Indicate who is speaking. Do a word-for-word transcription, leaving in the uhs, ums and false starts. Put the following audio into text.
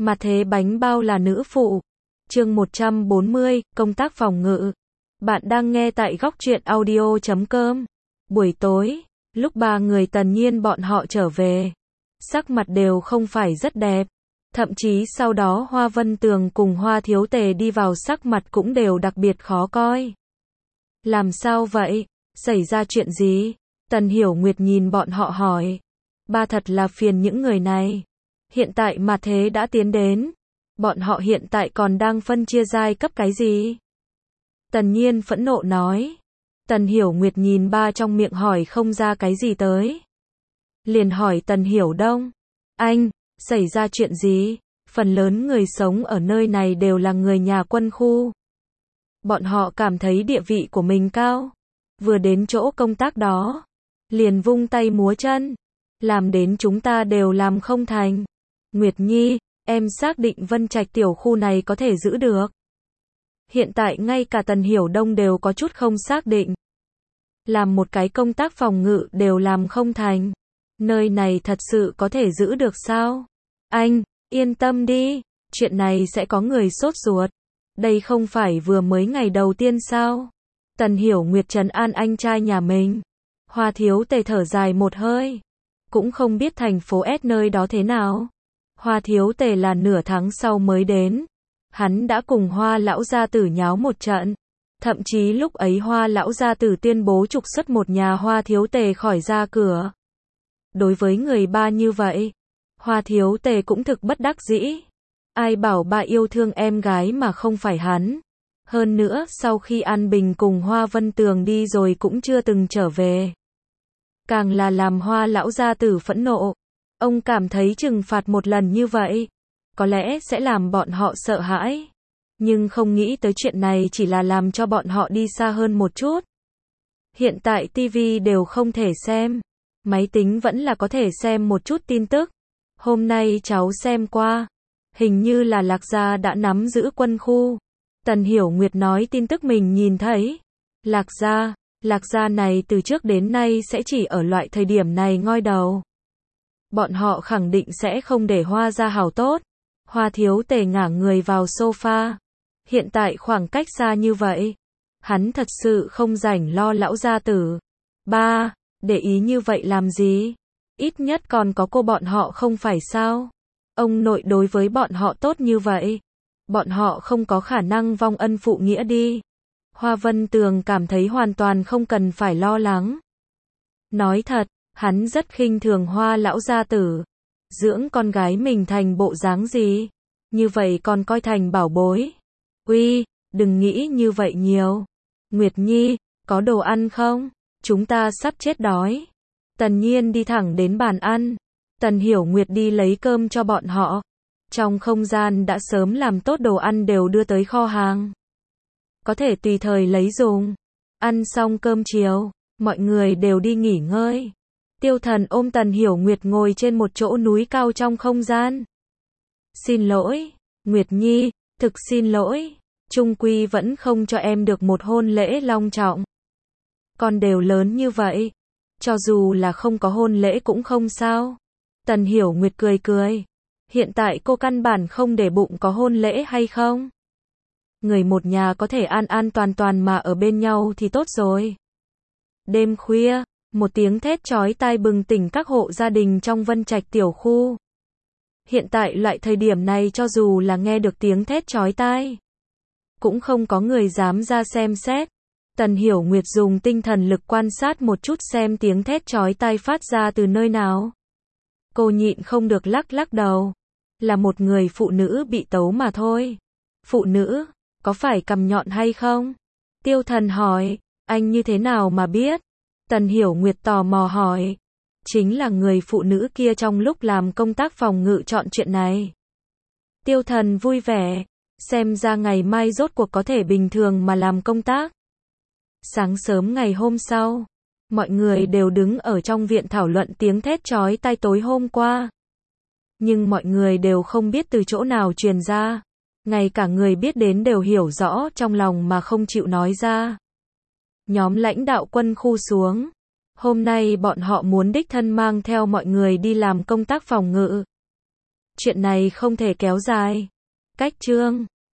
Speaker 1: Mà thế bánh bao là nữ phụ. Chương một trăm bốn mươi, công tác phòng ngự. Bạn đang nghe tại góc truyện audio chấm com. Buổi tối, lúc ba người Tần Nhiên bọn họ trở về, sắc mặt đều không phải rất đẹp. Thậm chí sau đó Hoa Vân Tường cùng Hoa Thiếu Tề đi vào sắc mặt cũng đều đặc biệt khó coi. Làm sao vậy? Xảy ra chuyện gì? Tần Hiểu Nguyệt nhìn bọn họ hỏi. Ba thật là phiền những người này. Hiện tại mà thế đã tiến đến. Bọn họ hiện tại còn đang phân chia giai cấp cái gì? Tần Nhiên phẫn nộ nói. Tần Hiểu Nguyệt nhìn ba trong miệng hỏi không ra cái gì tới. Liền hỏi Tần Hiểu Đông. Anh, xảy ra chuyện gì? Phần lớn người sống ở nơi này đều là người nhà quân khu. Bọn họ cảm thấy địa vị của mình cao. Vừa đến chỗ công tác đó, liền vung tay múa chân. Làm đến chúng ta đều làm không thành. Nguyệt Nhi, em xác định Vân Trạch tiểu khu này có thể giữ được. Hiện tại ngay cả Tần Hiểu Đông đều có chút không xác định. Làm một cái công tác phòng ngự đều làm không thành. Nơi này thật sự có thể giữ được sao? Anh, yên tâm đi, chuyện này sẽ có người sốt ruột. Đây không phải vừa mới ngày đầu tiên sao? Tần Hiểu Nguyệt trấn an anh trai nhà mình. Hoa Thiếu Tề thở dài một hơi. Cũng không biết thành phố S nơi đó thế nào. Hoa Thiếu Tề là nửa tháng sau mới đến. Hắn đã cùng Hoa lão gia tử nháo một trận. Thậm chí lúc ấy Hoa lão gia tử tuyên bố trục xuất một nhà Hoa Thiếu Tề khỏi ra cửa. Đối với người ba như vậy, Hoa Thiếu Tề cũng thực bất đắc dĩ. Ai bảo bà yêu thương em gái mà không phải hắn. Hơn nữa sau khi An Bình cùng Hoa Vân Tường đi rồi cũng chưa từng trở về. Càng là làm Hoa lão gia tử phẫn nộ. Ông cảm thấy trừng phạt một lần như vậy, có lẽ sẽ làm bọn họ sợ hãi. Nhưng không nghĩ tới chuyện này chỉ là làm cho bọn họ đi xa hơn một chút. Hiện tại ti vi đều không thể xem. Máy tính vẫn là có thể xem một chút tin tức. Hôm nay cháu xem qua. Hình như là Lạc Gia đã nắm giữ quân khu. Tần Hiểu Nguyệt nói tin tức mình nhìn thấy. Lạc Gia, Lạc Gia này từ trước đến nay sẽ chỉ ở loại thời điểm này ngoi đầu. Bọn họ khẳng định sẽ không để Hoa gia hảo tốt. Hoa Thiếu Tề ngả người vào sofa. Hiện tại khoảng cách xa như vậy, hắn thật sự không rảnh lo lão gia tử. Ba, để ý như vậy làm gì? Ít nhất còn có cô bọn họ không phải sao? Ông nội đối với bọn họ tốt như vậy. Bọn họ không có khả năng vong ân phụ nghĩa đi. Hoa Vân Tường cảm thấy hoàn toàn không cần phải lo lắng. Nói thật, hắn rất khinh thường Hoa lão gia tử. Dưỡng con gái mình thành bộ dáng gì? Như vậy còn coi thành bảo bối. Uy, đừng nghĩ như vậy nhiều. Nguyệt Nhi, có đồ ăn không? Chúng ta sắp chết đói. Tần Nhiên đi thẳng đến bàn ăn. Tần Hiểu Nguyệt đi lấy cơm cho bọn họ. Trong không gian đã sớm làm tốt đồ ăn đều đưa tới kho hàng. Có thể tùy thời lấy dùng. Ăn xong cơm chiều, mọi người đều đi nghỉ ngơi. Tiêu Thần ôm Tần Hiểu Nguyệt ngồi trên một chỗ núi cao trong không gian. Xin lỗi, Nguyệt Nhi, thực xin lỗi. Trung quy vẫn không cho em được một hôn lễ long trọng. Con đều lớn như vậy. Cho dù là không có hôn lễ cũng không sao. Tần Hiểu Nguyệt cười cười. Hiện tại cô căn bản không để bụng có hôn lễ hay không. Người một nhà có thể an an toàn toàn mà ở bên nhau thì tốt rồi. Đêm khuya, một tiếng thét chói tai bừng tỉnh các hộ gia đình trong Vân Trạch tiểu khu. Hiện tại loại thời điểm này cho dù là nghe được tiếng thét chói tai, cũng không có người dám ra xem xét. Tần Hiểu Nguyệt dùng tinh thần lực quan sát một chút xem tiếng thét chói tai phát ra từ nơi nào. Cô nhịn không được lắc lắc đầu. Là một người phụ nữ bị tấu mà thôi. Phụ nữ, có phải cằm nhọn hay không? Tiêu Thần hỏi, anh như thế nào mà biết? Tần Hiểu Nguyệt tò mò hỏi. Chính là người phụ nữ kia trong lúc làm công tác phòng ngự chọn chuyện này. Tiêu Thần vui vẻ, xem ra ngày mai rốt cuộc có thể bình thường mà làm công tác. Sáng sớm ngày hôm sau, mọi người đều đứng ở trong viện thảo luận tiếng thét chói tai tối hôm qua. Nhưng mọi người đều không biết từ chỗ nào truyền ra. Ngay cả người biết đến đều hiểu rõ trong lòng mà không chịu nói ra. Nhóm lãnh đạo quân khu xuống. Hôm nay bọn họ muốn đích thân mang theo mọi người đi làm công tác phòng ngự. Chuyện này không thể kéo dài. Cách chương